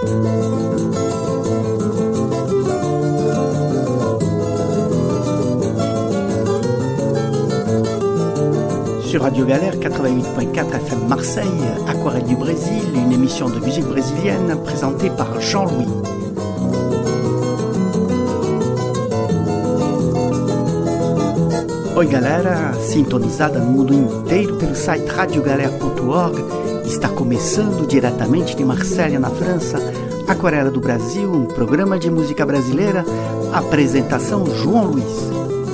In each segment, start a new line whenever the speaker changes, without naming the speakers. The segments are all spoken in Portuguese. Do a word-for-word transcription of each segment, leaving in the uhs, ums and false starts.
Sur Radio Galère quatre-vingt-huit point quatre F M Marseille, Aquarelle du Brésil, une émission de musique brésilienne présentée par Jean-Louis. Oi galera, sintonizada no mundo inteiro pelo site radio galera ponto org, está começando diretamente de Marselha, na França, Aquarela do Brasil, um programa de música brasileira, apresentação João Luiz.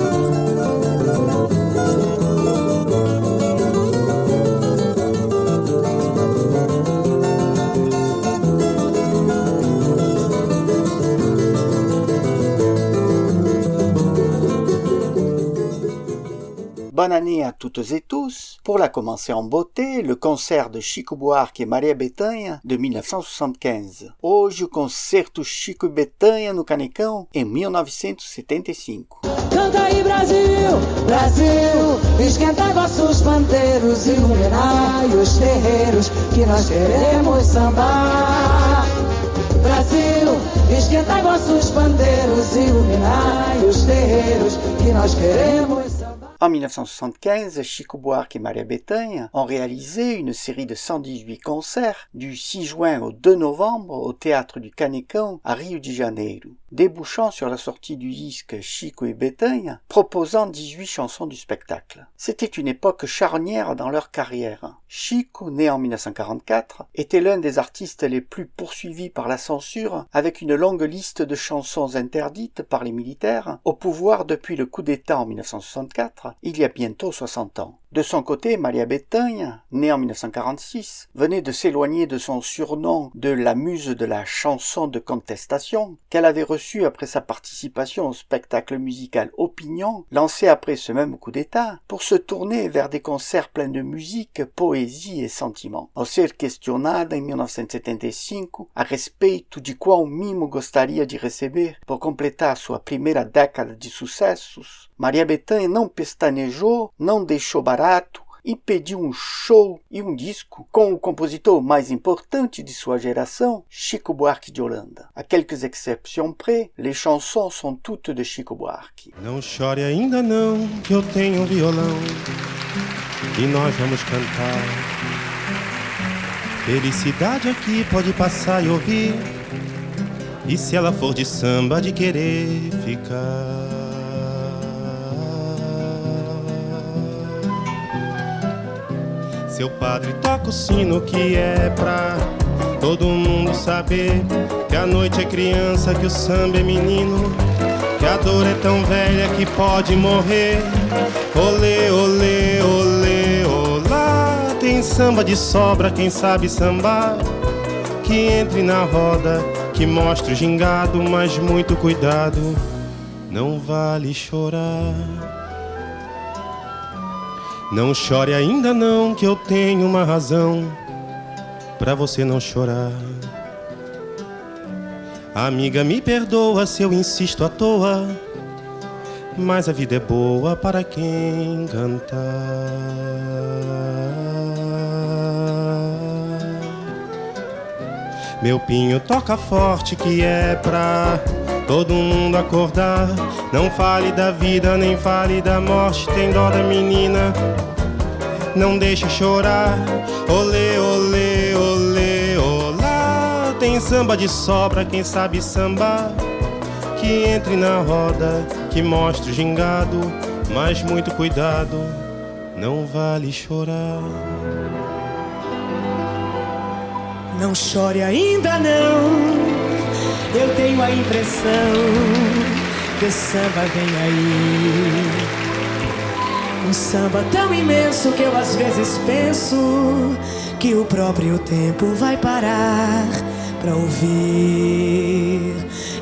Bonne année à toutes et tous. Pour la commencer en beauté, le concert de Chico Buarque et Maria Bethânia de mille neuf cent soixante-quinze. Hoje o concerto Chico e Bethânia no Canecão em mil novecentos e setenta e cinco.
Canta aí Brasil, Brasil, esquentai vossos pandeiros, iluminai os terreiros que nós queremos sambar. Brasil, esquentai vossos pandeiros, iluminai os terreiros que nós queremos sambar.
En mille neuf cent soixante-quinze, Chico Buarque et Maria Bethânia ont réalisé une série de cent dix-huit concerts du six juin au deux novembre au Théâtre du Canecão à Rio de Janeiro, débouchant sur la sortie du disque Chico et Bethânia, proposant dix-huit chansons du spectacle. C'était une époque charnière dans leur carrière. Chico, né en mille neuf cent quarante-quatre, était l'un des artistes les plus poursuivis par la censure, avec une longue liste de chansons interdites par les militaires, au pouvoir depuis le coup d'État en mille neuf cent soixante-quatre, il y a bientôt soixante ans. De son côté, Maria Bethânia, née en mille neuf cent quarante-six, venait de s'éloigner de son surnom de la muse de la chanson de contestation qu'elle avait reçu après sa participation au spectacle musical Opinion, lancé après ce même coup d'État, pour se tourner vers des concerts pleins de musique, poésie et sentiments. Ao ser questionada em mil novecentos e setenta e cinco a respeito de qual mimo gostaria de receber por completar sua primeira década de sucessos, Maria Bethânia não pestanejou, não deixou barato e pediu um show e um disco com o compositor mais importante de sua geração, Chico Buarque de Holanda. À quelques exceptions près, les chansons sont toutes de Chico Buarque.
Não chore ainda não, que eu tenho um violão e nós vamos cantar. Felicidade aqui pode passar e ouvir, e se ela for de samba, de querer ficar. Seu padre toca o sino que é pra todo mundo saber que a noite é criança, que o samba é menino, que a dor é tão velha que pode morrer. Olê, olê, olê, olá, tem samba de sobra, quem sabe sambar, que entre na roda, que mostre o gingado, mas muito cuidado, não vale chorar. Não chore ainda não, que eu tenho uma razão pra você não chorar. Amiga, me perdoa se eu insisto à toa, mas a vida é boa para quem cantar. Meu pinho toca forte que é pra todo mundo acordar. Não fale da vida, nem fale da morte, tem dó da menina, não deixe chorar. Olê, olê, olê, olá, tem samba de sobra, quem sabe sambar, que entre na roda, que mostre o gingado, mas muito cuidado, não vale chorar.
Não chore ainda não, eu tenho a impressão que o samba vem aí. Um samba tão imenso que eu às vezes penso que o próprio tempo vai parar pra ouvir.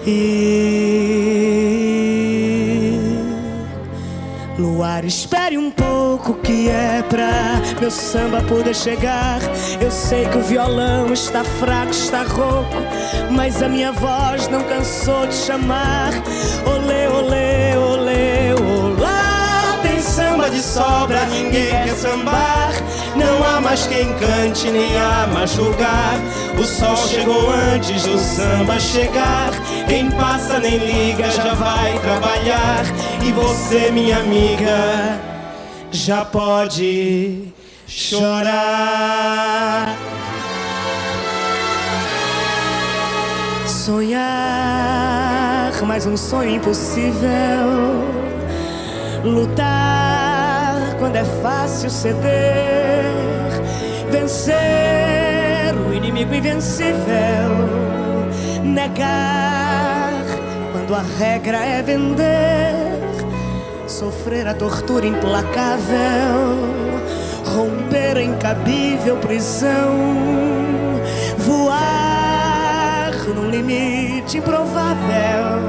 E... luar, espere um pouco que é pra meu samba poder chegar. Eu sei que o violão está fraco, está rouco, mas a minha voz não cansou de chamar. Olê, olê, olê, olá, tem
samba de sobra, ninguém quer sambar. Não há mais quem cante, nem há mais lugar. O sol chegou antes do samba chegar. Quem passa nem liga, já vai trabalhar. E você, minha amiga, já pode chorar.
Sonhar, mas um sonho impossível. Lutar quando é fácil ceder. Vencer o inimigo invencível. Negar quando a regra é vender. Sofrer a tortura implacável. Romper a incabível prisão. Voar num limite improvável.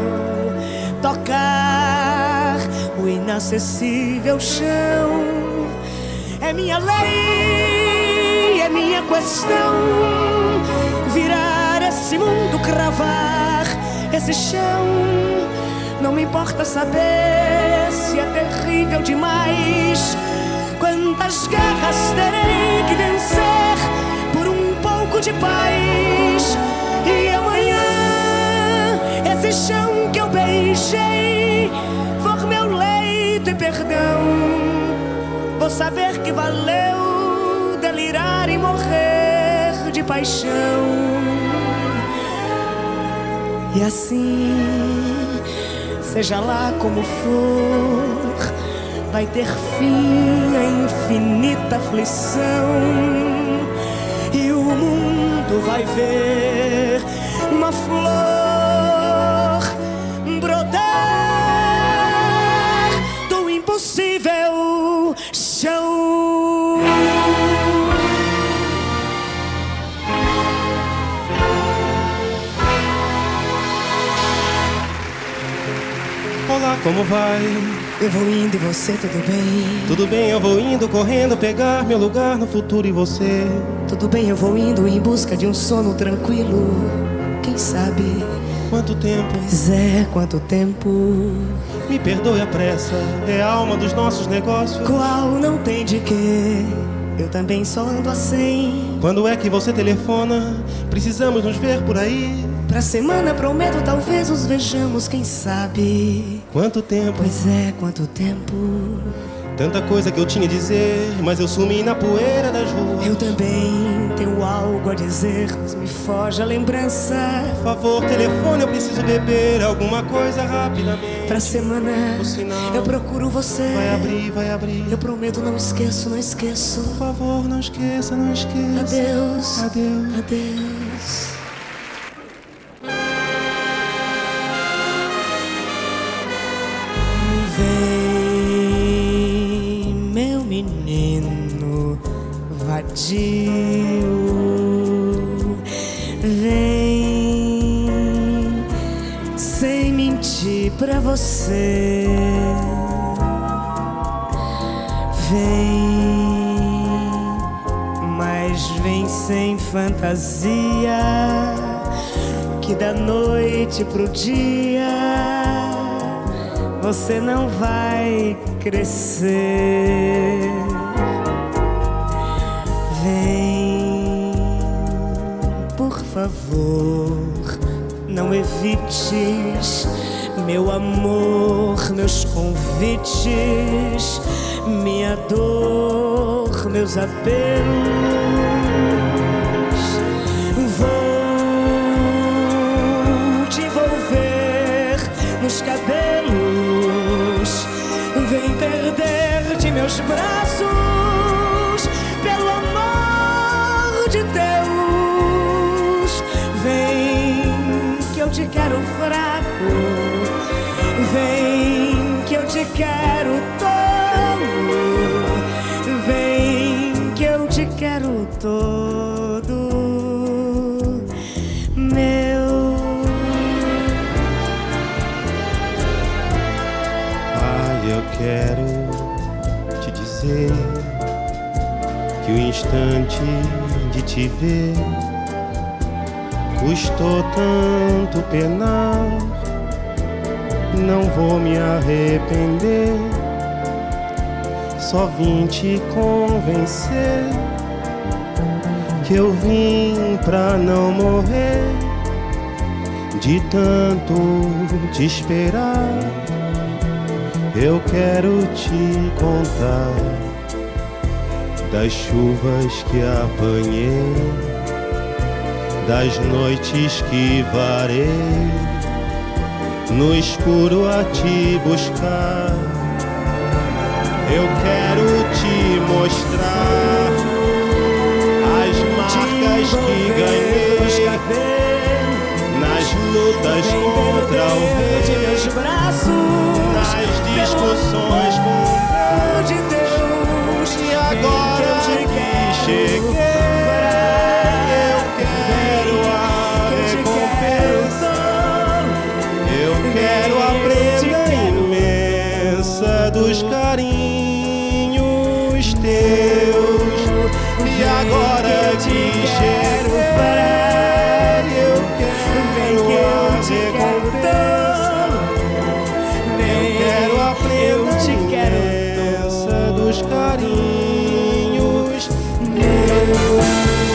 Tocar o inacessível chão. É minha lei, é minha questão. Virar esse mundo, cravar esse chão. Não me importa saber se é terrível demais. Quantas guerras terei que vencer por um pouco de paz. E amanhã esse chão que eu beijei for meu leito e perdão. Vou saber que valeu delirar e morrer de paixão. E assim, seja lá como for, vai ter fim a infinita aflição. E o mundo vai ver uma flor brotar do impossível chão.
Olá, como vai?
Eu vou indo e você, tudo bem?
Tudo bem, eu vou indo, correndo, pegar meu lugar no futuro e você?
Tudo bem, eu vou indo em busca de um sono tranquilo. Quem sabe?
Quanto tempo?
Pois é, quanto tempo?
Me perdoe a pressa, é a alma dos nossos negócios.
Qual não tem de quê? Eu também só ando assim.
Quando é que você telefona? Precisamos nos ver por aí.
Pra semana prometo, talvez os vejamos, quem sabe?
Quanto tempo?
Pois é, quanto tempo?
Tanta coisa que eu tinha a dizer, mas eu sumi na poeira das ruas.
Eu também tenho algo a dizer, mas me foge a lembrança.
Por favor, telefone, eu preciso beber alguma coisa rapidamente.
Pra semana,
o sinal
eu procuro você.
Vai abrir, vai abrir.
Eu prometo, não esqueço, não esqueço.
Por favor, não esqueça, não esqueça.
Adeus,
adeus,
adeus. Vem, meu menino vadio, vem sem mentir pra você, vem, mas vem sem fantasia, que da noite pro dia você não vai crescer. Vem, por favor, não evites, meu amor, meus convites, minha dor, meus apelos. Vou te envolver nos cabelos. Vem perder de meus braços, pelo amor de Deus. Vem que eu te quero fraco, vem que eu te quero tolo, vem que eu te quero todo meu.
Eu quero te dizer que o instante de te ver custou tanto penar. Não vou me arrepender só vim te convencer que eu vim pra não morrer de tanto te esperar. Eu quero te contar das chuvas que apanhei, das noites que varei no escuro a te buscar. Eu quero te mostrar as marcas que ganhei nas lutas contra o vento, nas discussões com Deus. E agora que cheguei, eu quero a recompensa. Eu quero a prenda imensa dos carinhos teus. E agora que chego perto, eu quero a recompensa. Eu quero a prenda imensa dos carinhos teus.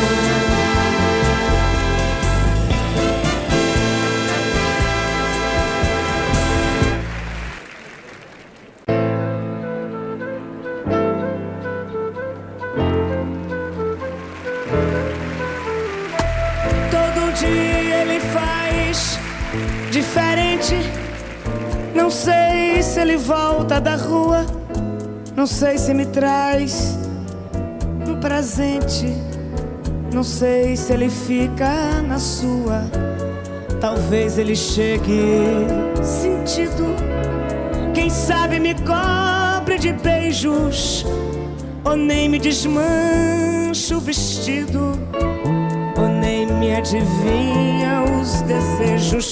Diferente, não sei se ele volta da rua, não sei se me traz um presente, não sei se ele fica na sua. Talvez ele chegue sentido, quem sabe me cobre de beijos, ou nem me desmancha o vestido, ou nem me adivinha os desejos.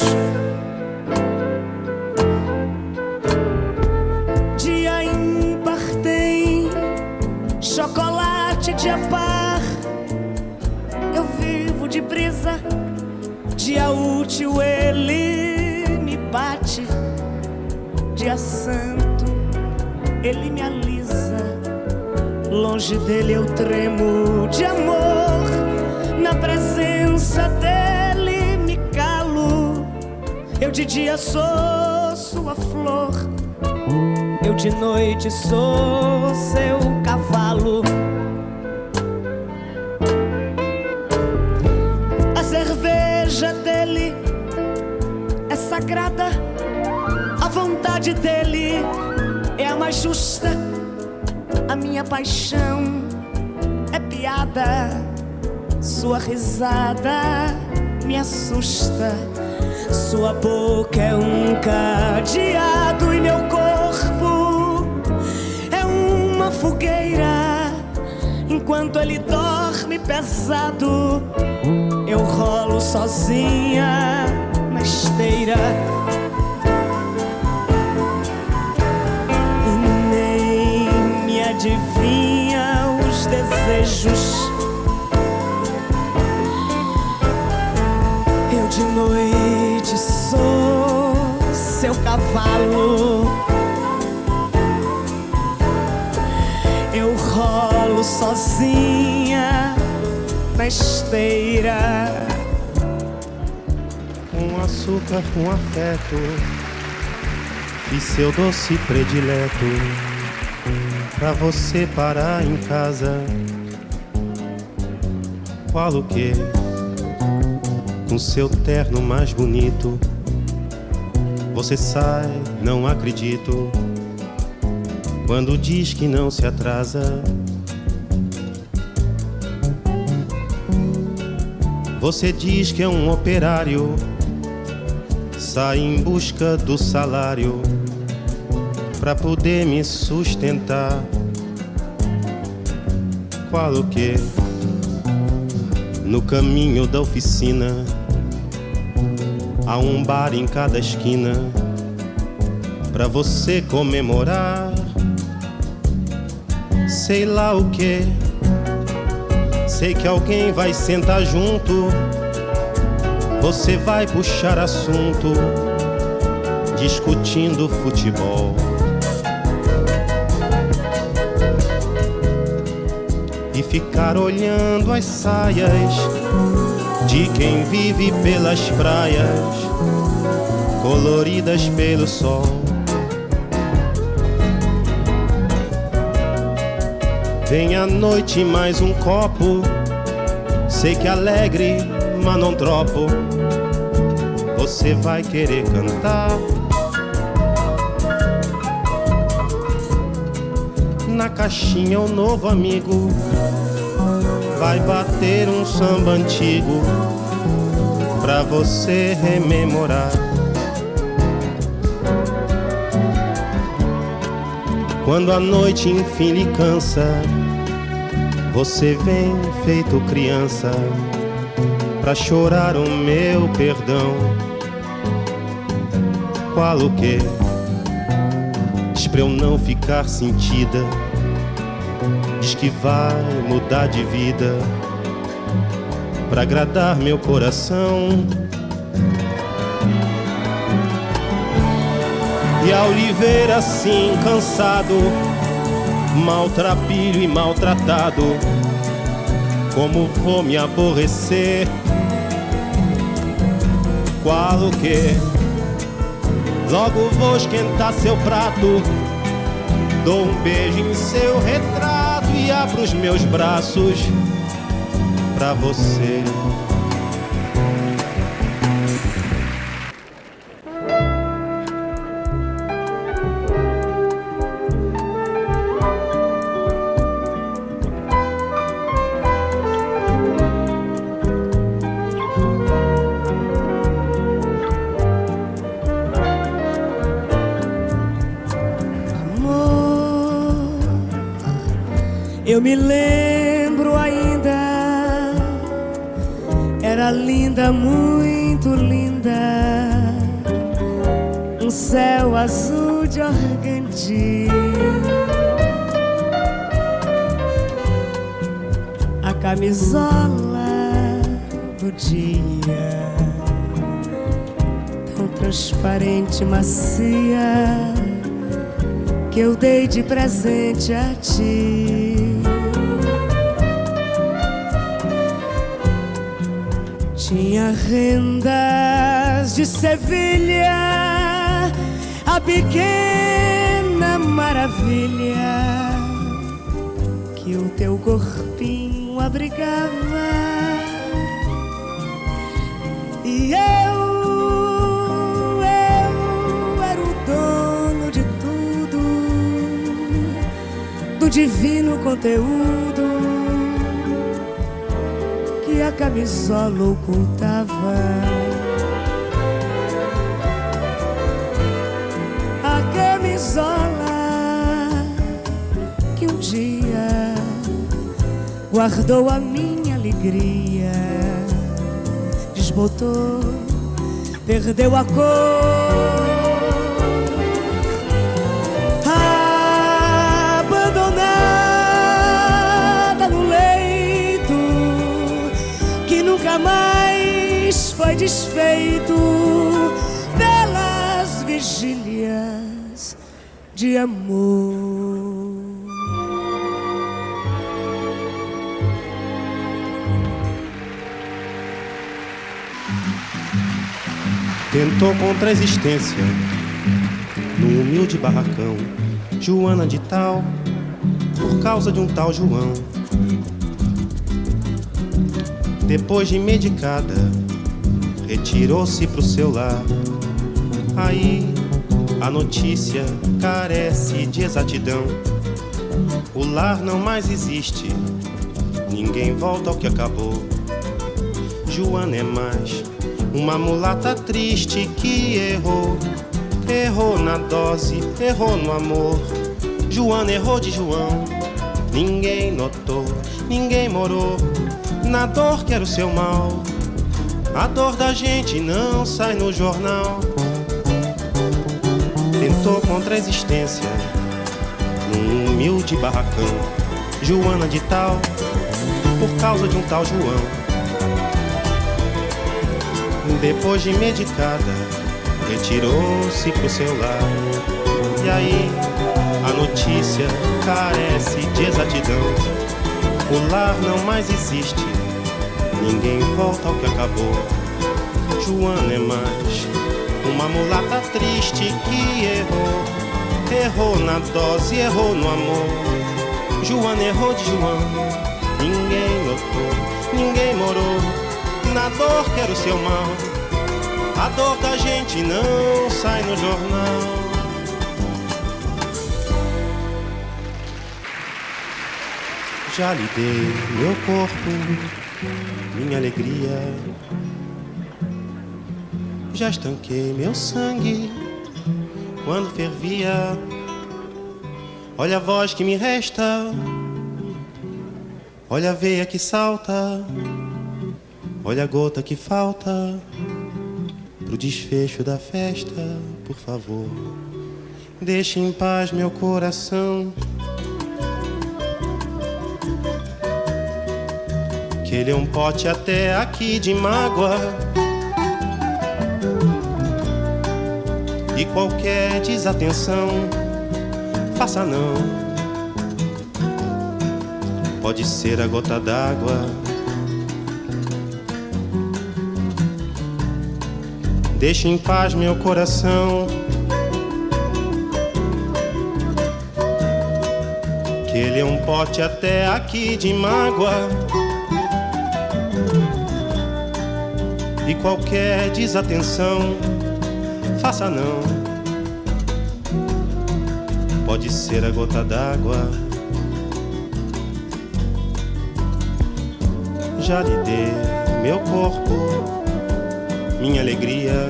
Dia ímpar tem chocolate de par. Eu vivo de brisa. Dia útil ele me bate. Dia santo ele me alisa. Longe dele eu tremo de amor. Na presença dele me calo. Eu de dia sou sua flor, eu de noite sou seu cavalo. A cerveja dele é sagrada, a vontade dele é a mais justa. A minha paixão é piada, sua risada me assusta. Sua boca é um cadeado e meu corpo é uma fogueira. Enquanto ele dorme pesado, eu rolo sozinha na esteira. E nem me adivinha os desejos. Eu de noite sou seu cavalo. Eu rolo sozinha na esteira.
Com açúcar, com afeto, e seu doce predileto, pra você parar em casa. Qual o quê? Com seu terno mais bonito, você sai, não acredito, quando diz que não se atrasa. Você diz que é um operário, sai em busca do salário pra poder me sustentar. Qual o quê? No caminho da oficina há um bar em cada esquina pra você comemorar. Sei lá o que, sei que alguém vai sentar junto, você vai puxar assunto, discutindo futebol. e ficar olhando as saias de quem vive pelas praias coloridas pelo sol. Vem a noite mais um copo, sei que alegre, mas não dropo. Você vai querer cantar na caixinha o novo amigo vai bater um samba antigo pra você rememorar. Quando a noite enfim lhe cansa, você vem feito criança pra chorar o meu perdão. Qual o quê? Diz pra eu não ficar sentida, diz que vai mudar de vida pra agradar meu coração. E ao lhe ver assim cansado, maltrapilho e maltratado, como vou me aborrecer? Qual o quê? Logo vou esquentar seu prato, dou um beijo em seu retrato e abro os meus braços pra você.
Eu me lembro ainda, era linda, muito linda, um céu azul de organdi, a camisola do dia, tão transparente, macia, que eu dei de presente a ti. Tinha rendas de Sevilha, a pequena maravilha que o teu corpinho abrigava. E eu, eu era o dono de tudo, do divino conteúdo que a camisola ocultava. A camisola que um dia guardou a minha alegria, desbotou, perdeu a cor, abandonada no leito que nunca mais foi desfeito pelas vigílias de amor.
Tentou contra a existência num humilde barracão, Joana de tal, por causa de um tal João. Depois de medicada, retirou-se pro seu lar. Aí a notícia carece de exatidão. O lar não mais existe, ninguém volta ao que acabou. Joana é mais uma mulata triste que errou. Errou na dose, errou no amor. Joana errou de João. Ninguém notou, ninguém morou na dor que era o seu mal. A dor da gente não sai no jornal. Tentou contra a existência num humilde barracão, Joana de tal, por causa de um tal João. Depois de medicada, retirou-se pro seu lar. E aí a notícia carece de exatidão. O lar não mais existe, ninguém volta ao que acabou. Joana é mais uma mulata triste que errou. Errou na dose, errou no amor. Joana errou de João. Ninguém notou, ninguém morou. Na dor quer o seu mal. A dor da gente não sai no jornal. Já lhe dei meu corpo, minha alegria. Já estanquei meu sangue quando fervia. Olha a voz que me resta, olha a veia que salta, olha a gota que falta pro desfecho da festa. Por favor, deixe em paz meu coração, que ele é um pote até aqui de mágoa. E qualquer desatenção, faça não. Pode ser a gota d'água. Deixe em paz meu coração, que ele é um pote até aqui de mágoa. E qualquer desatenção, faça não. Pode ser a gota d'água. Já lhe dei meu corpo, minha alegria.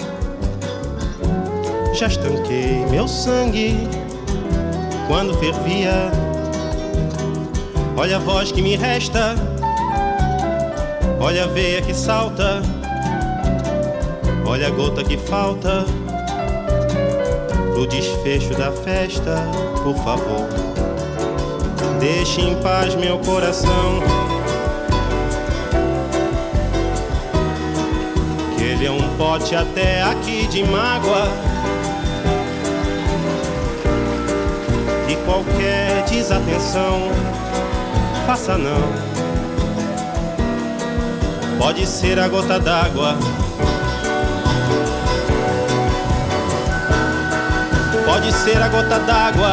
Já estanquei meu sangue quando fervia. Olha a voz que me resta, olha a veia que salta, olha a gota que falta pro desfecho da festa. Por favor, deixe em paz meu coração, que ele é um pote até aqui de mágoa. E qualquer desatenção, faça não. Pode ser a gota d'água. Pode ser a gota d'água.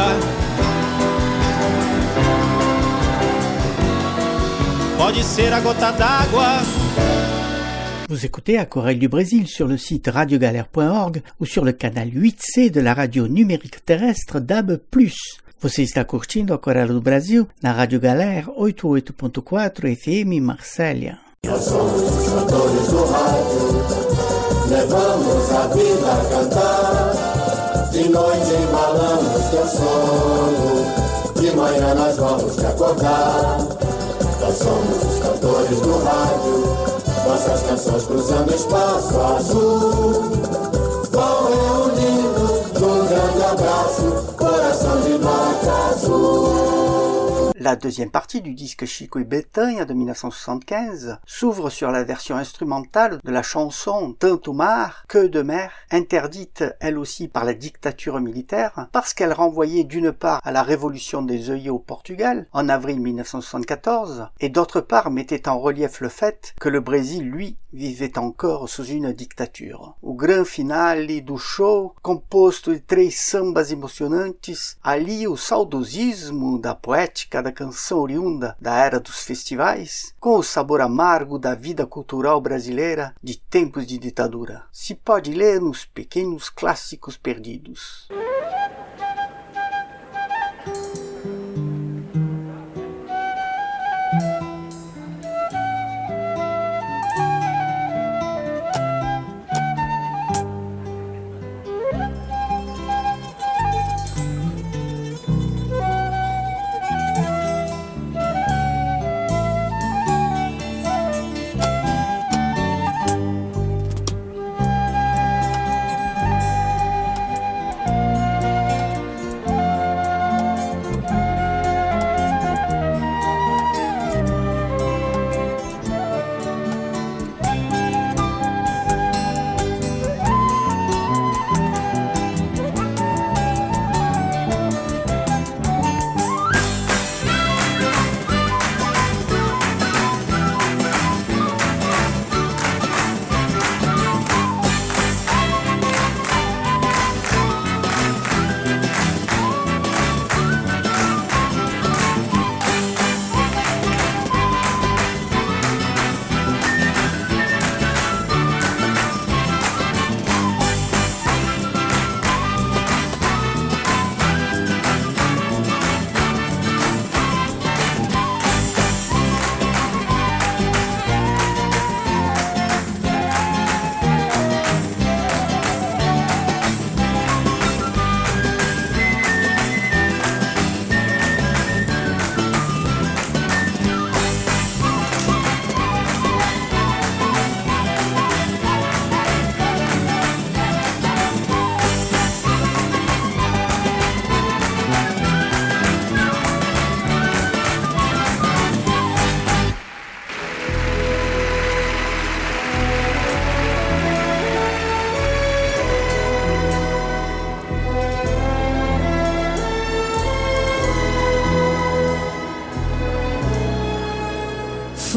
Pode ser a gota d'água.
Vous écoutez Aquarelle du Brésil sur le site radio galère point org ou sur le canal huit C de la radio numérique terrestre D A B plus. Você está curtindo Aquarelle do Brasil na Rádio Galera oitenta e oito ponto quatro F M Marsella.
Nós somos os cantores do rádio, levamos a vida a cantar. De noite embalamos teu sono, de manhã nós vamos te acordar. Nós somos os cantores do rádio, nossas canções cruzando espaço azul. Vão reunindo num grande abraço, coração de nota azul.
La deuxième partie du disque Chico e Betânia de mille neuf cent soixante-quinze s'ouvre sur la version instrumentale de la chanson Tanto Mar que de mer, interdite elle aussi par la dictature militaire, parce qu'elle renvoyait d'une part à la révolution des œillets au Portugal en avril mille neuf cent soixante-quatorze, et d'autre part mettait en relief le fait que le Brésil, lui, vivait encore sous une dictature. O gran finale do show, composto de três sambas emocionantes, alia o saudosismo da poética da canção oriunda da era dos festivais, com o sabor amargo da vida cultural brasileira de tempos de ditadura. Se pode ler nos pequenos clássicos perdidos.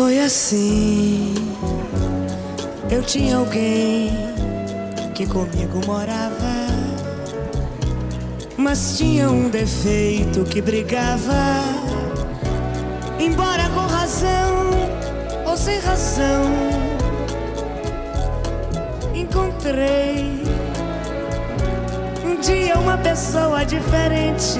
Foi assim, eu tinha alguém que comigo morava, mas tinha um defeito que brigava. Embora com razão ou sem razão, encontrei um dia uma pessoa diferente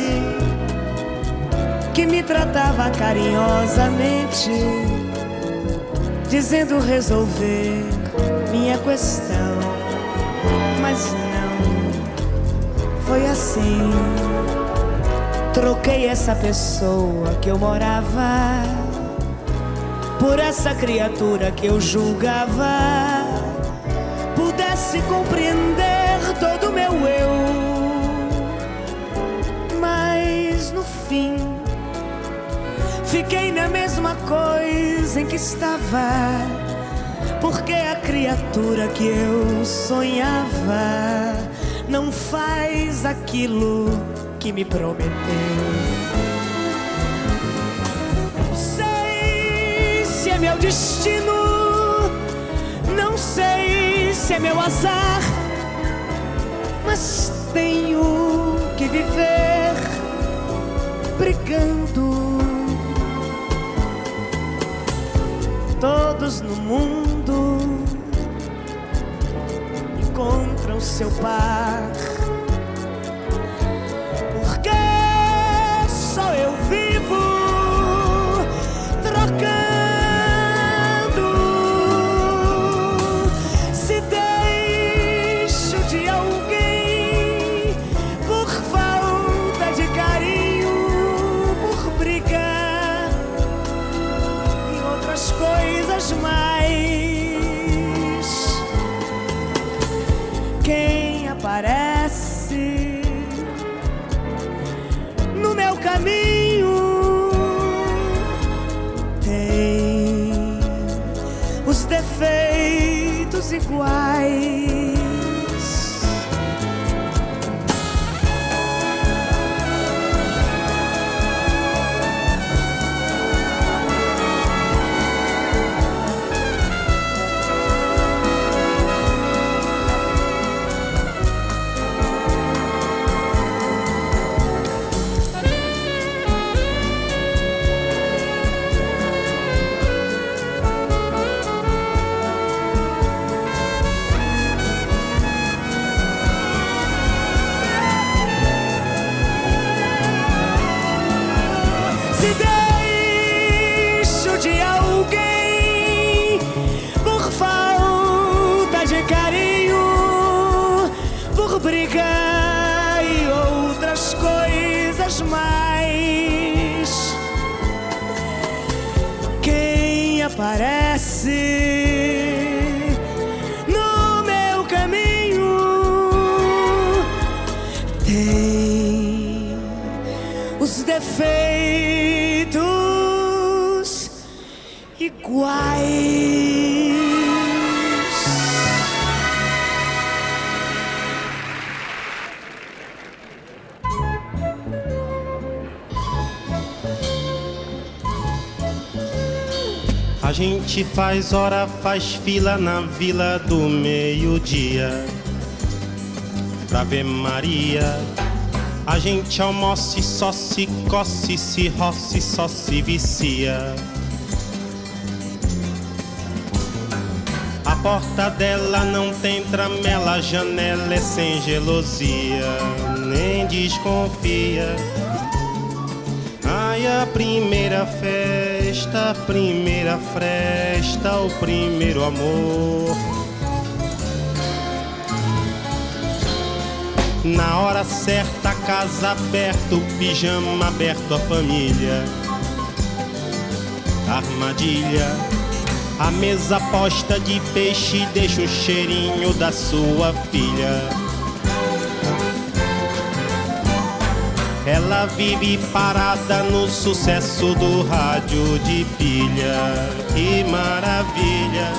que me tratava carinhosamente, dizendo resolver minha questão. Mas não foi assim. Troquei essa pessoa que eu morava por essa criatura que eu julgava pudesse compreender todo o meu eu. Mas no fim fiquei na mesma coisa em que estava, porque a criatura que eu sonhava não faz aquilo que me prometeu. Não sei se é meu destino, não sei se é meu azar, mas tenho que viver brigando. Todos no mundo encontram seu par, porque só eu vivo trocando. Se deixo de alguém por falta de carinho, por brigar em outras coisas mais, quem aparece no meu caminho tem os defeitos iguais. Se deixo de alguém por falta de carinho, por brigar e outras coisas mais, quem aparece no meu caminho tem os defeitos iguais.
A gente faz hora, faz fila na vila do meio-dia pra ver Maria. A gente almoça e só se coce, se roça e só se vicia. A porta dela não tem tramela, a janela é sem gelosia, nem desconfia. Ai, a primeira festa, a primeira fresta, o primeiro amor. Na hora certa, a casa aberta, o pijama aberto, a família. Armadilha, a mesa posta de peixe deixa o cheirinho da sua filha. Ela vive parada no sucesso do rádio de pilha. Que maravilha!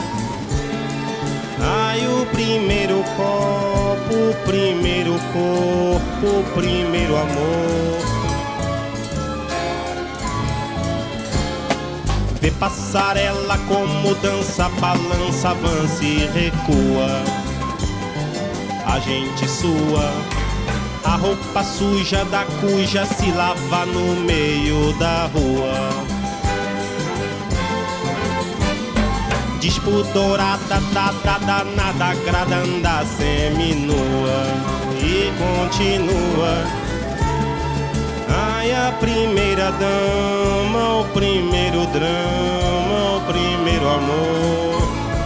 Ai, o primeiro copo, o primeiro corpo, o primeiro amor. Vê passarela como dança, balança, avança e recua. A gente sua, a roupa suja da cuja se lava no meio da rua. Despudorada, dada, danada, gradanda, seminua e continua. Ai, a primeira dama, o primeiro drama, o primeiro amor.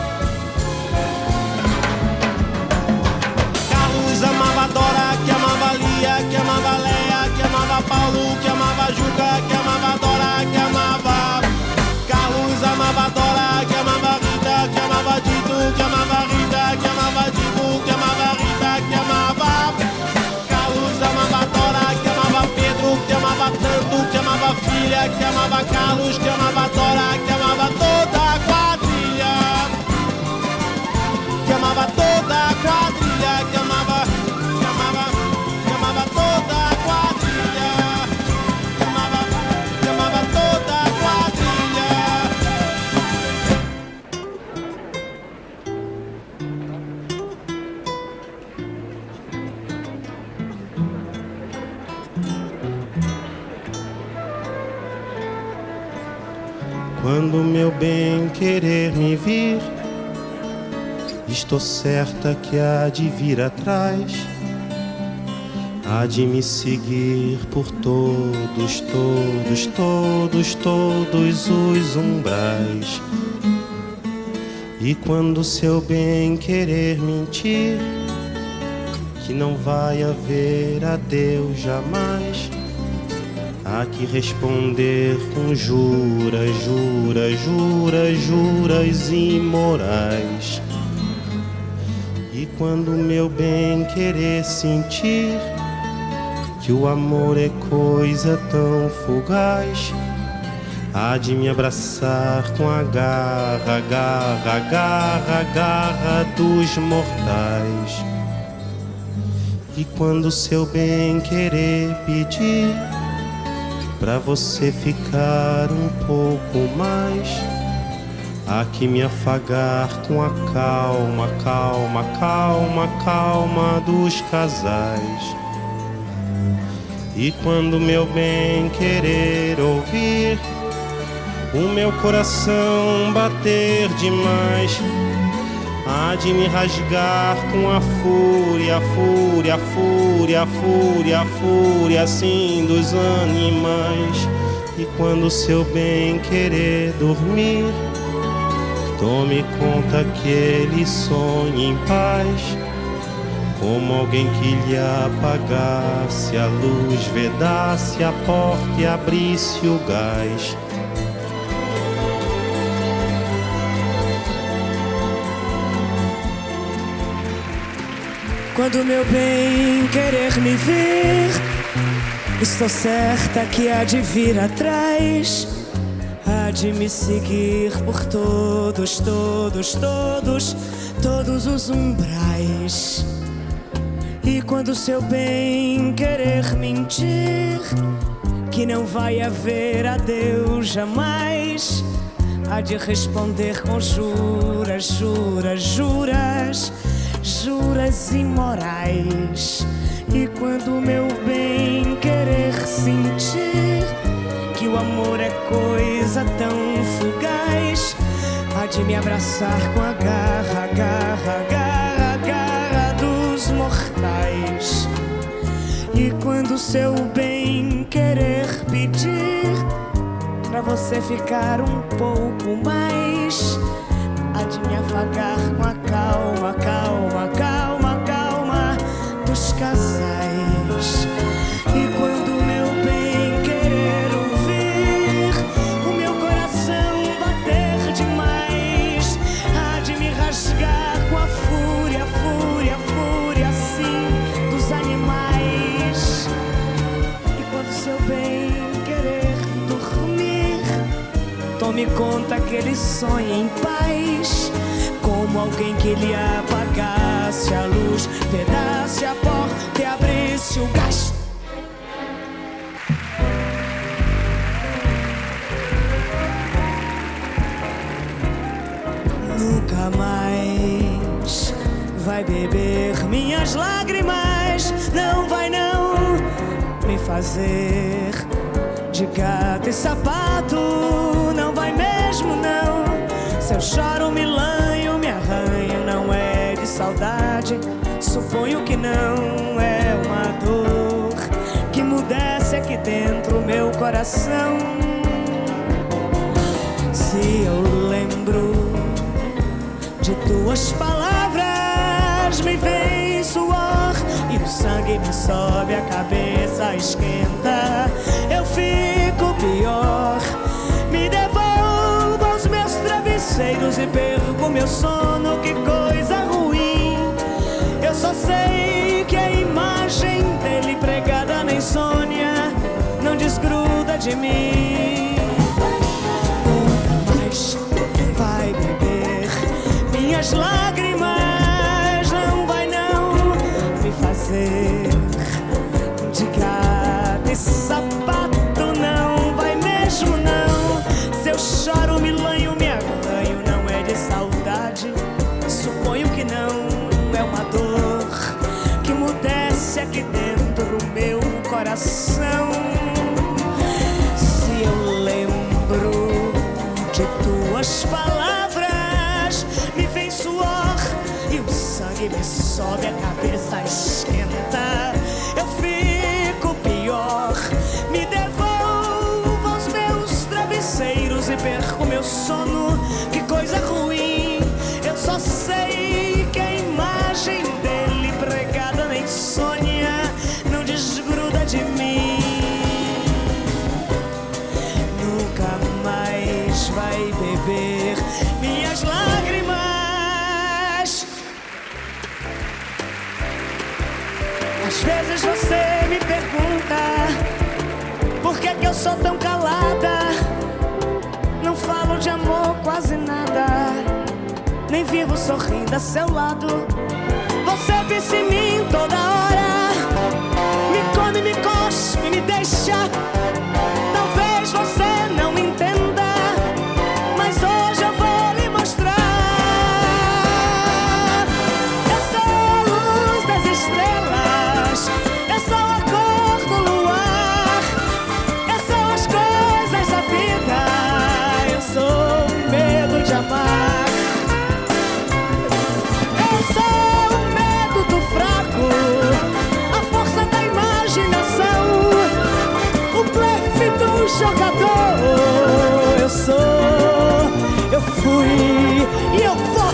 Carlos amava Dora, que amava Lia, que amava Leia, que amava Paulo, que amava Juca, que amava Dora, que amava. Carlos amava Dora, que amava Rita, que amava Dito, que amava Rita, que amava Dito, que amava Rita, que amava. Carlos amava Dora, que amava Pedro, que amava tanto, que amava filha, que amava Carlos, que amava Dora, que amava toda a quadrilha, que amava toda a quadrilha, que amava, que amava, que amava toda a quadrilha, que amava, que amava toda a quadrilha. Quando meu bem querer me vir, estou certa que há de vir atrás, há de me seguir por todos, todos, todos, todos os umbrais. E quando seu bem querer mentir, que não vai haver adeus jamais, há que responder com juras, juras, juras, juras imorais. E quando meu bem querer sentir que o amor é coisa tão fugaz, há de me abraçar com a garra, garra, garra, garra dos mortais. E quando seu bem querer pedir pra você ficar um pouco mais, há que me afagar com a calma, calma, calma, calma dos casais. E quando meu bem querer ouvir o meu coração bater demais, há de me rasgar com a fúria, fúria, fúria, fúria, fúria, assim dos animais. E quando seu bem querer dormir, tome conta que ele sonhe em paz, como alguém que lhe apagasse a luz, vedasse a porta e abrisse o gás.
Quando meu bem querer me ver, estou certa que há de vir atrás, há de me seguir por todos, todos, todos, todos os umbrais. E quando seu bem querer mentir, que não vai haver adeus jamais, há de responder com juras, juras, juras, juras imorais. E quando meu bem querer sentir que o amor é coisa tão fugaz, há de me abraçar com a garra, garra, garra, garra dos mortais. E quando seu bem querer pedir pra você ficar um pouco mais, há de me afagar com a calma, calma, calma, calma dos casais. E quando meu bem querer ouvir o meu coração bater demais, há de me rasgar com a fúria, fúria, fúria, assim dos animais. E quando seu bem querer dormir, tome conta que ele sonha em paz, como alguém que lhe apagasse a luz, vedasse a porta e abrisse o gás. vai beber minhas lágrimas, não vai não me fazer de gato e sapato, não vai mesmo não. Se eu choro, me lanho, me arranho, não é de saudade, suponho que não é uma dor que mudesse aqui dentro meu coração. Se eu lembro de tuas palavras, me vem suor e o sangue me sobe, a cabeça esquenta, eu fico pior. Me devolva os meus travesseiros e perco meu sono, que coisa ruim. Eu só sei que a imagem dele pregada na insônia não desgruda de mim. Mas vai beber minhas lágrimas, não vai não me fazer de gato e sapato, não vai mesmo não. Se eu choro, me lanho, me arranho, não é de saudade, suponho que não é uma dor que mudesse aqui dentro do meu coração. Se eu lembro de tuas palavras, me vem suor e o sangue me sobe, a cabeça esquenta, eu fico pior. Me devolva os meus travesseiros e perco meu sono, que coisa ruim. Eu só sei que a imagem dele pregada na insônia não desgruda de mim. Nunca mais vai beber minhas lágrimas. Às vezes você me pergunta por que que eu sou tão calada, não falo de amor quase nada, nem vivo sorrindo a seu lado. Você pensa em mim toda hora, me come, me cospe, me deixa. Talvez você não me entenda, mas hoje eu vou lhe mostrar. Eu sou a luz das estrelas, eu sou a cor do luar, eu sou as coisas da vida, eu sou o medo de amar. Eu sou o medo do fraco, a força da imaginação, o blefe do jogador. Eu sou, eu fui e eu vou.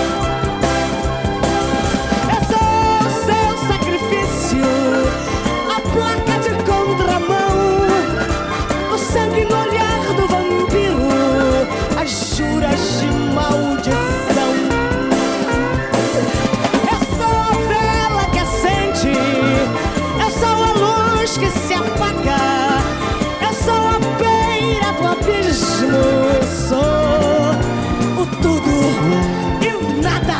Eu sou o seu sacrifício, a placa de contramão, o sangue no olhar do vampiro, as juras de maldição. Eu sou a vela que acende, eu sou a luz que se apaga, eu sou a beira do abismo, eu sou o tudo e o nada.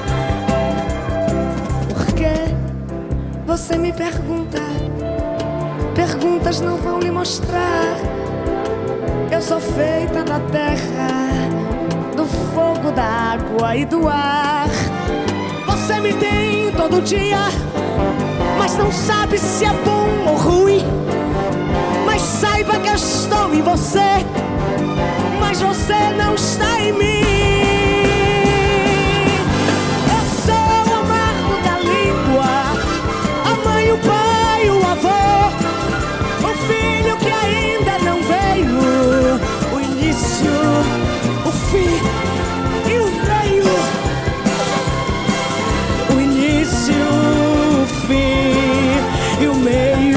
Por que você me pergunta? Perguntas não vão lhe mostrar. Eu sou feita da terra, do fogo, da água e do ar. Você me tem todo dia, mas não sabe se é bom ou ruim. Mas saiba que eu estou em você, mas você não está em mim. Eu sou o amargo da língua, a mãe, o pai, o avô, o filho que ainda não veio, o início, o fim e o meio. O início, o fim e o meio.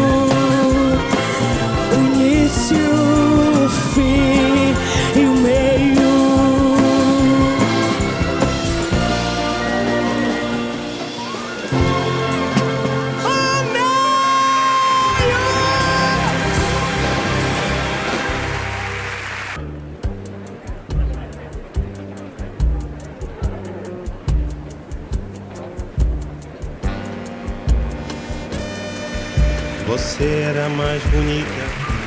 O início, o fim e o meio. O meio.
Você era a mais bonita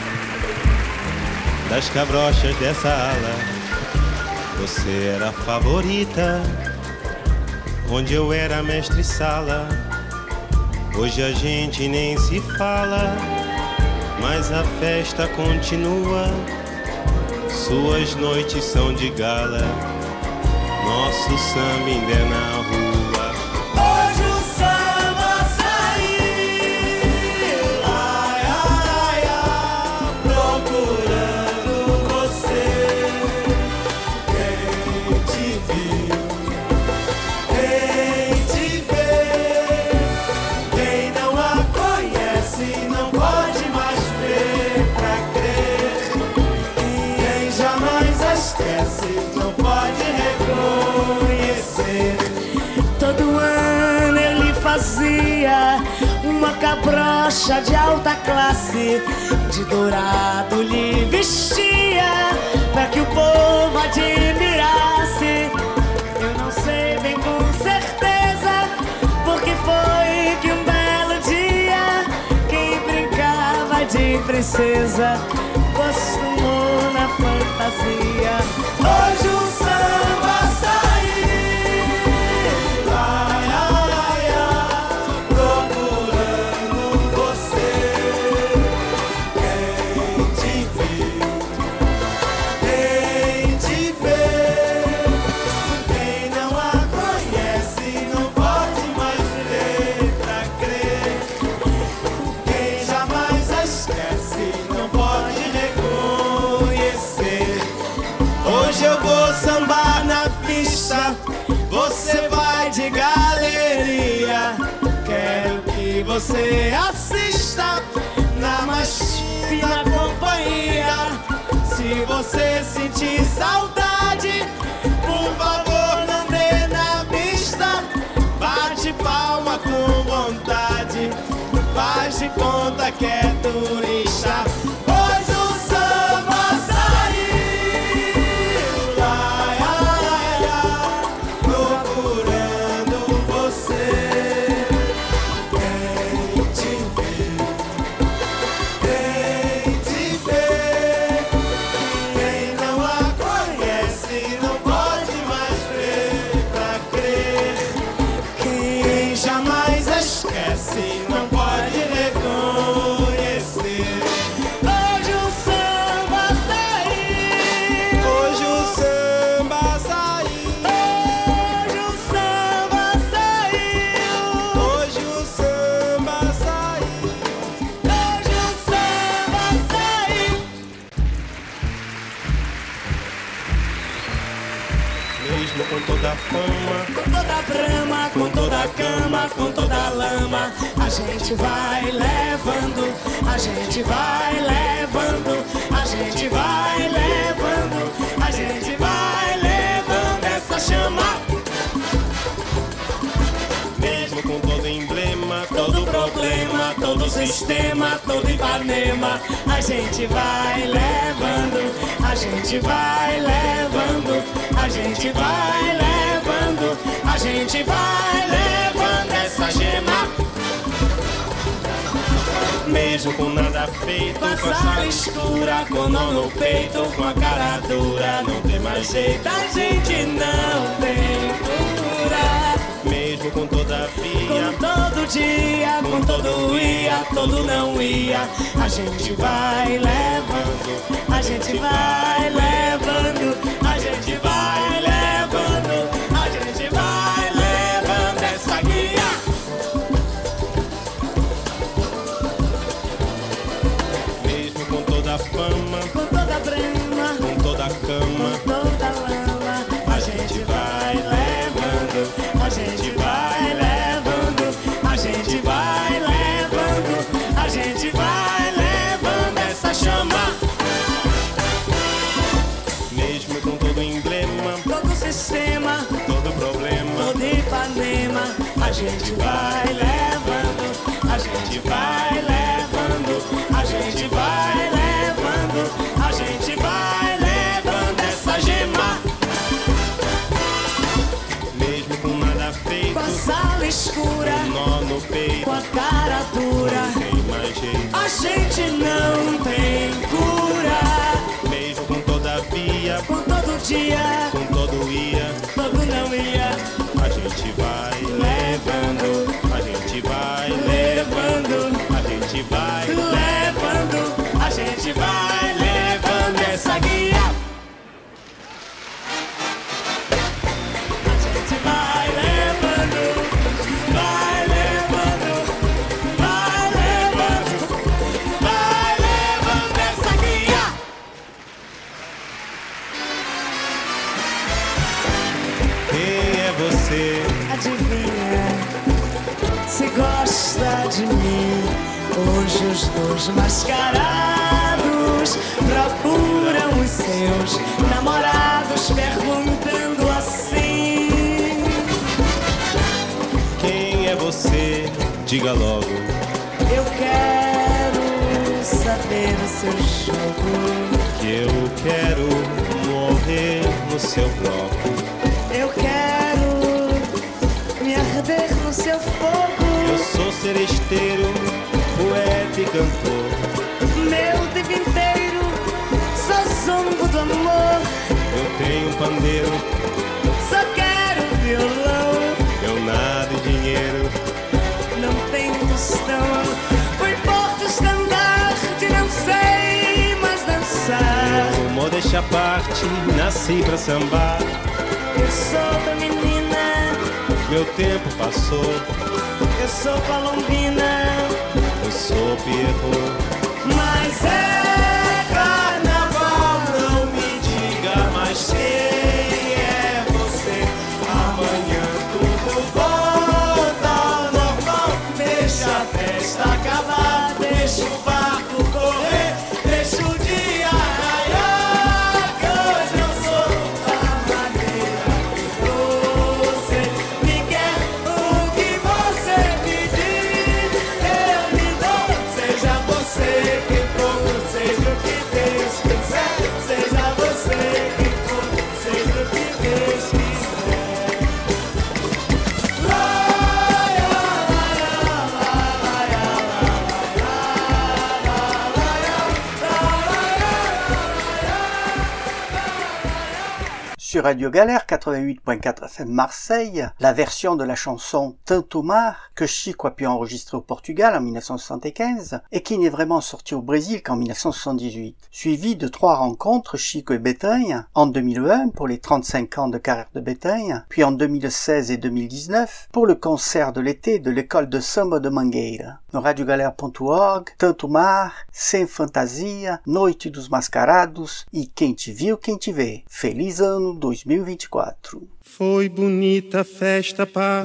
das cabrochas dessa ala. Você era a favorita onde eu era mestre-sala. Hoje a gente nem se fala, mas a festa continua. Suas noites são de gala, nosso samba ainda é na rua.
Hoje o samba saiu, ai, ai, ai, procurando você. Quem te viu, quem te vê, quem não a conhece não pode mais ver pra crer. Quem jamais a esquece não pode reconhecer. Todo ano ele fazia uma cabrocha de alta classe, de dourado lhe vestia pra que o povo admirasse. Eu não sei bem com certeza porque foi que um belo dia quem brincava de princesa costumou na fantasia. Hoje o samba saiu, ai, ai, ai, procurando você. Quem te viu, quem te vê, quem não a conhece não pode mais ver pra crer. Quem jamais a esquece não pode reconhecer. Hoje eu vou sambar na pista, você vai de galeria. Quero que você assista na mais fina companhia. Se você sentir saudade, por favor não dê na pista. Bate palma com vontade, faz de conta que é turista. Hoje o samba saiu, ai, ai, ai, procurando você. Quem te viu, quem te vê, quem não a conhece não pode mais ver pra crer. Quem jamais a esquece não pode reconhecer. Hoje o samba saiu, hoje o samba saiu, hoje o samba saiu, hoje o samba saiu, hoje o samba saiu.
Mesmo com toda a fama,
Com toda a brama, com toda a cama, com toda a lama, a gente vai levando, a gente vai levando, a gente vai levando, a gente vai levando essa chama.
mesmo com todo emblema,
Todo problema, todo sistema, todo Ipanema, a gente vai levando, a gente vai levando, a gente vai levando, a gente vai levando essa gema.
mesmo com nada feito,
Com a sala escura, com nó no peito, com a cara dura, não tem mais jeito, a gente não tem cura.
mesmo com toda a via,
Com todo dia, com todo ia, todo não ia, a gente vai levando, a gente vai levando, a gente vai levando, a gente vai levando essa guia.
mesmo com toda a fama,
Com toda a brema,
com toda a cama,
com toda a lama, a gente vai levando, a gente vai levando, a gente vai levando, a gente vai levando essa chama.
mesmo com todo emblema,
Todo sistema,
todo problema,
todo Ipanema, a gente vai levando, a gente vai levando, a gente vai levando, a gente vai levando essa gema.
mesmo com nada feito,
Com a sala escura,
um nó no peito,
com a cara dura,
tem mais jeito,
a gente não tem cura.
mesmo com toda a via,
Com todo dia,
com todo ia,
todo não ia,
a gente vai
se gosta de mim. Hoje os dois mascarados procuram os seus namorados, perguntando assim:
quem é você? Diga logo.
Eu quero saber o seu jogo,
que eu quero morrer no seu bloco.
eu quero me arder no seu fogo.
Eu sou seresteiro, poeta e cantor.
Meu tempo inteiro só zombo do amor.
Eu tenho um pandeiro,
Só quero violão,
eu nada e dinheiro.
não tenho tostão. Fui porto estandarte, não sei mais dançar.
Eu, modéstia à parte, nasci pra sambar.
Eu sou da menina,
Meu tempo passou,
eu sou colombina,
eu sou Pierrot.
mas é carnaval.
Não me diga mais quem é você. Amanhã tudo volta ao normal. Deixa a festa acabar, deixa o barco correr, deixa o dia raiar, que hoje eu sou da maneira que você me quer. O que você pedir, eu lhe dou. Seja você quem for, seja o que Deus quiser. Seja você quem for, seja o que Deus quiser.
Sur Radio Galère quatre-vingt-huit point quatre F M Marseille, la version de la chanson Tanto Mar que Chico a pu enregistrer au Portugal en dix-neuf cent soixante-quinze et qui n'est vraiment sorti au Brésil qu'en dix-neuf cent soixante-dix-huit. Suivi de trois rencontres Chico et Bétagne en deux mille vingt pour les trente-cinq ans de carrière de Bétagne, puis en deux mille seize et deux mille dix-neuf pour le concert de l'été de l'école de samba de Mangueira. No radiogalera ponto org, Tanto Mar, Sem Fantasia, Noite dos Mascarados e Quem Te Viu, Quem Te Vê. Feliz ano dois mil e vinte e quatro.
Foi bonita a festa, pá.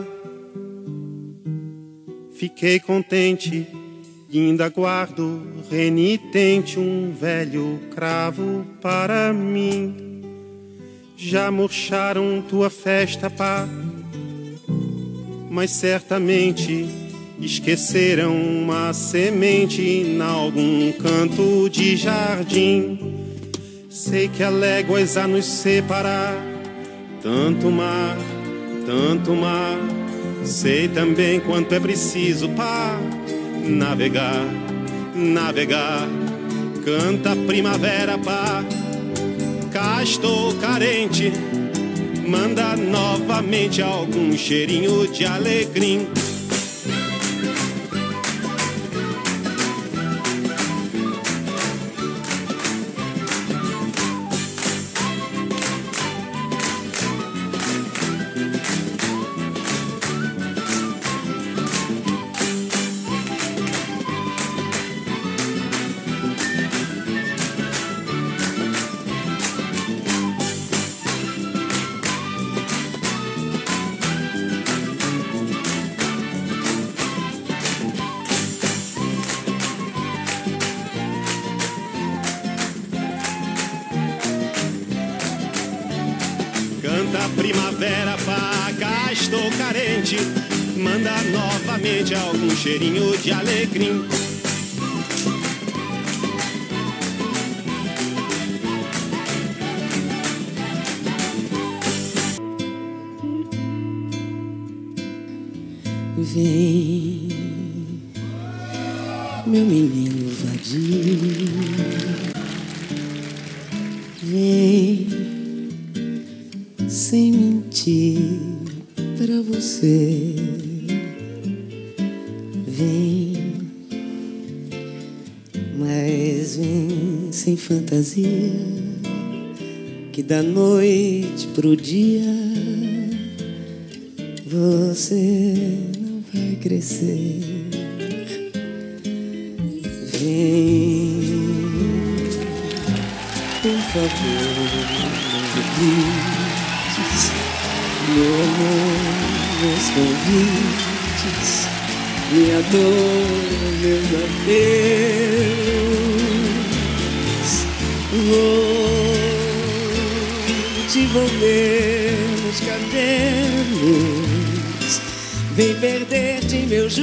Fiquei contente e ainda guardo renitente um velho cravo para mim. Já murcharam tua festa, pá, mas certamente esqueceram uma semente em algum canto de jardim. Sei que há léguas a nos separar, tanto mar, tanto mar. Sei também quanto é preciso para navegar, navegar. Canta a primavera, pá, cá estou carente. Manda novamente algum cheirinho de alecrim. Primavera, pá, cá estou carente. Manda novamente algum cheirinho de alecrim.
Vem, meu menino vadio, vem, sem mentir pra você. Vem, mas vem sem fantasia, que da noite pro dia você não vai crescer. Vem, por favor, não grites, meu amor, meus convites. minha dor, meus adeus. Vou te envolver nos cabelos, vem perder-te em meus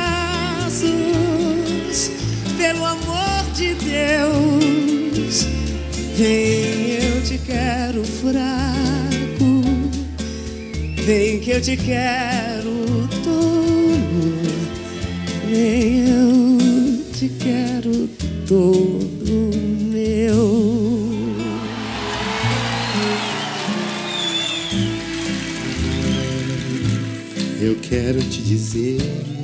braços, pelo amor de Deus. Vem, eu te quero fraco, vem que eu te quero tolo, vem, eu te quero todo meu.
Eu quero te dizer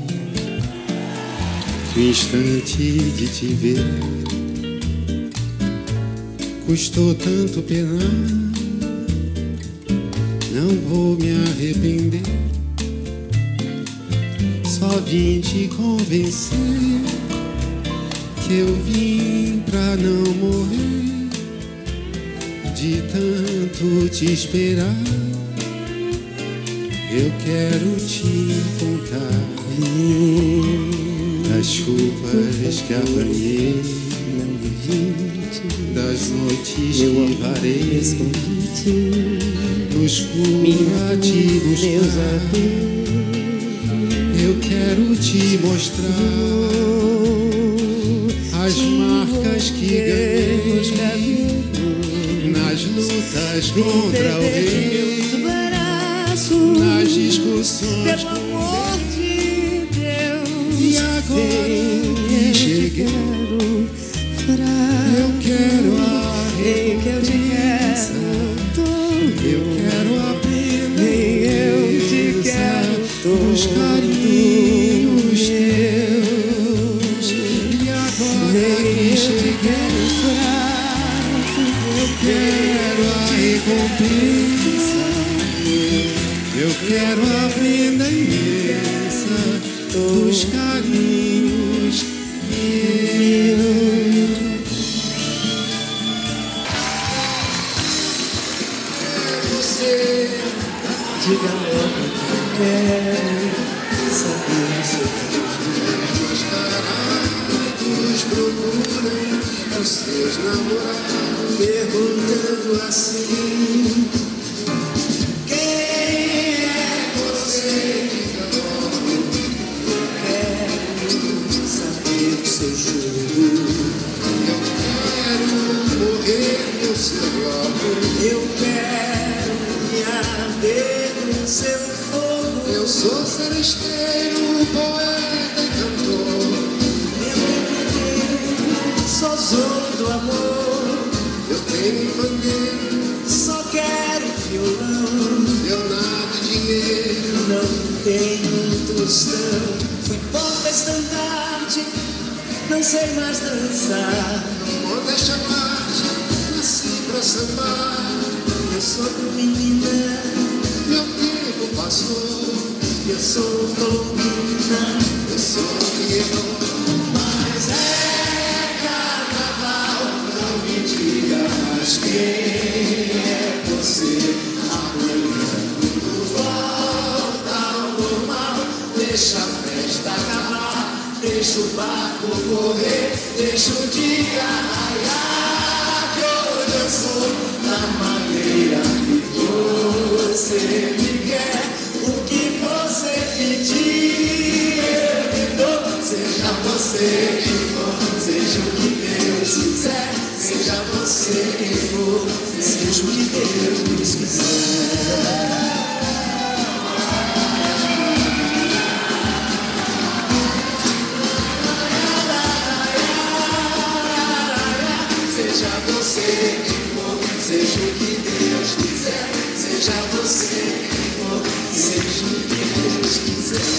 que o instante de te ver custou tanto penar. Não vou me arrepender, só vim te convencer que eu vim pra não morrer de tanto te esperar. Eu quero te contar das chuvas que apanhei, das noites que varei no escuro a te buscar. Eu quero te mostrar as marcas que ganhei nas lutas contra o rei, nas discussões,
pelo amor de Deus.
E agora que cheguei, eu quero a recompensa, eu quero aprender, eu te quero os carinhos teus. E agora que cheguei, eu quero a recompensa, eu quero a venda imensa dos carinhos meus. Você, diga logo que quer saber se os caras procuram os seus namorados, perguntando assim: eu quero me arder no seu fogo. Eu sou seresteiro, poeta e cantor. Eu sou zona do amor. Eu tenho bandeira, só quero violão. Eu nada de dinheiro, não tenho tostão. Fui porta estandarte, não sei mais dançar. Não modéstia à parte, nasci pra sambar. Eu sou menina, meu tempo passou. Eu sou colombina, eu sou Rio. Mas é carnaval, não me diga mais quem é você. Amanhã tudo volta ao normal. Deixa a festa acabar, deixa o barco correr, deixa o dia raiar. Que hoje eu sou da maneira que você me quer. O que você pedir, eu me dou. Seja você quem for, seja o que Deus quiser. Seja você quem for, seja o que Deus quiser. Seja você quem for, seja o que Deus quiser. Seja você quem for, seja o que Deus quiser.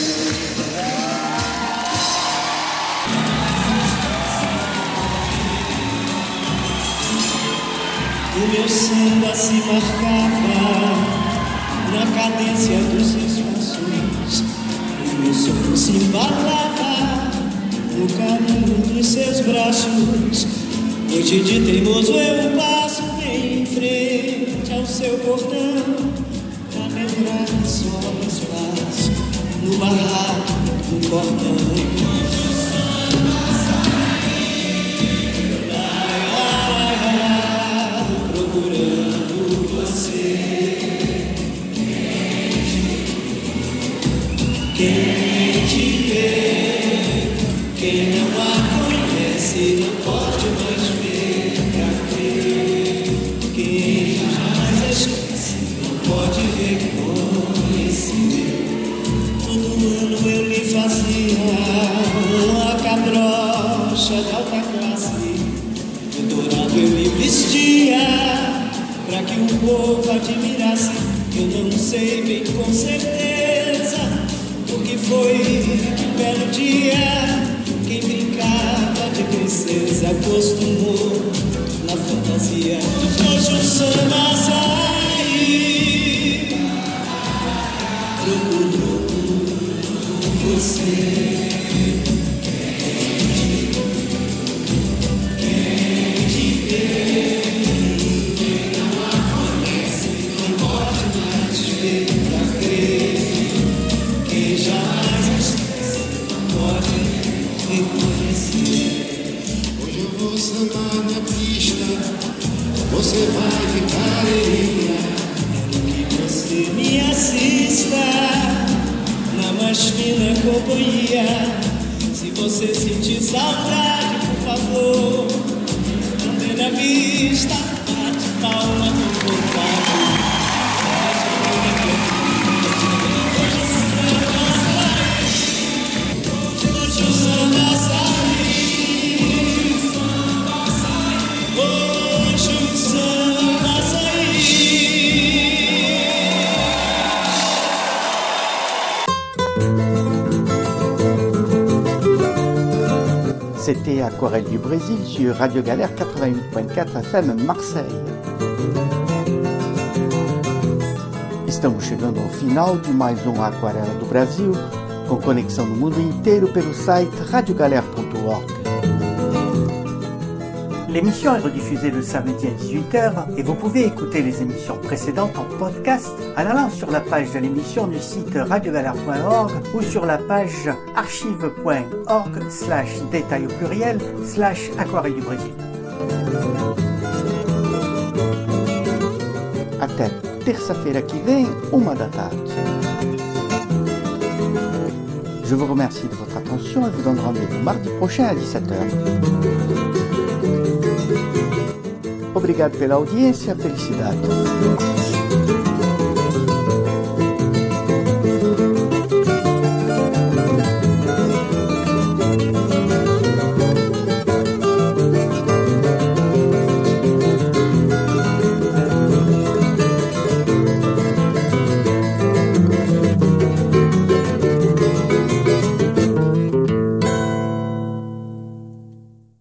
O meu samba se marcava na cadência dos seus passos. O meu som se embalava no caminho dos seus braços. Noite de teimoso eu passo bem em frente ao seu portão, pra lembrar só espaço no barraco, no importante. Procurando você. Quem te vê, quem não a conhece, não pode mais ver pra crer. Quem jamais a esquece, não pode reconhecer. Todo ano eu lhe fazia uma cabrocha de alta classe. De dourado eu lhe vestia, pra que o povo admirasse. Eu não sei bem com certeza o que foi que belo dia. Quem brincava de princesa acostumou na fantasia. Hoje o samba sai, procurou você. Quem te vê, quem não a conhece, não pode mais ver pra crer. Quem jamais a esquece, não pode reconhecer.
Hoje eu vou sambar na pista, você vai ficar erguida.
Que você me assista na mais fina companhia. Se você sentir saudade, por favor, não dê na vista, bate palma com vontade. Hoje o samba sai, hoje o samba sai.
C'était Aquarelle du Brésil sur Radio Galère quatre-vingt-huit point quatre F M Marseille. Estamos chegando ao final de mais um Aquarela do Brasil, com conexão no mundo inteiro pelo site radio galère point org. L'émission est rediffusée le samedi à dix-huit heures et vous pouvez écouter les émissions précédentes en podcast en allant sur la page de l'émission du site radio galère point org ou sur la page archive point org slash détail au pluriel slash aquarelle du Brésil. Até terça-feira que vem, uma da tarde. Je vous remercie de votre attention et vous donne rendez-vous mardi prochain à dix-sept heures. Obrigado pela audiência, felicidade.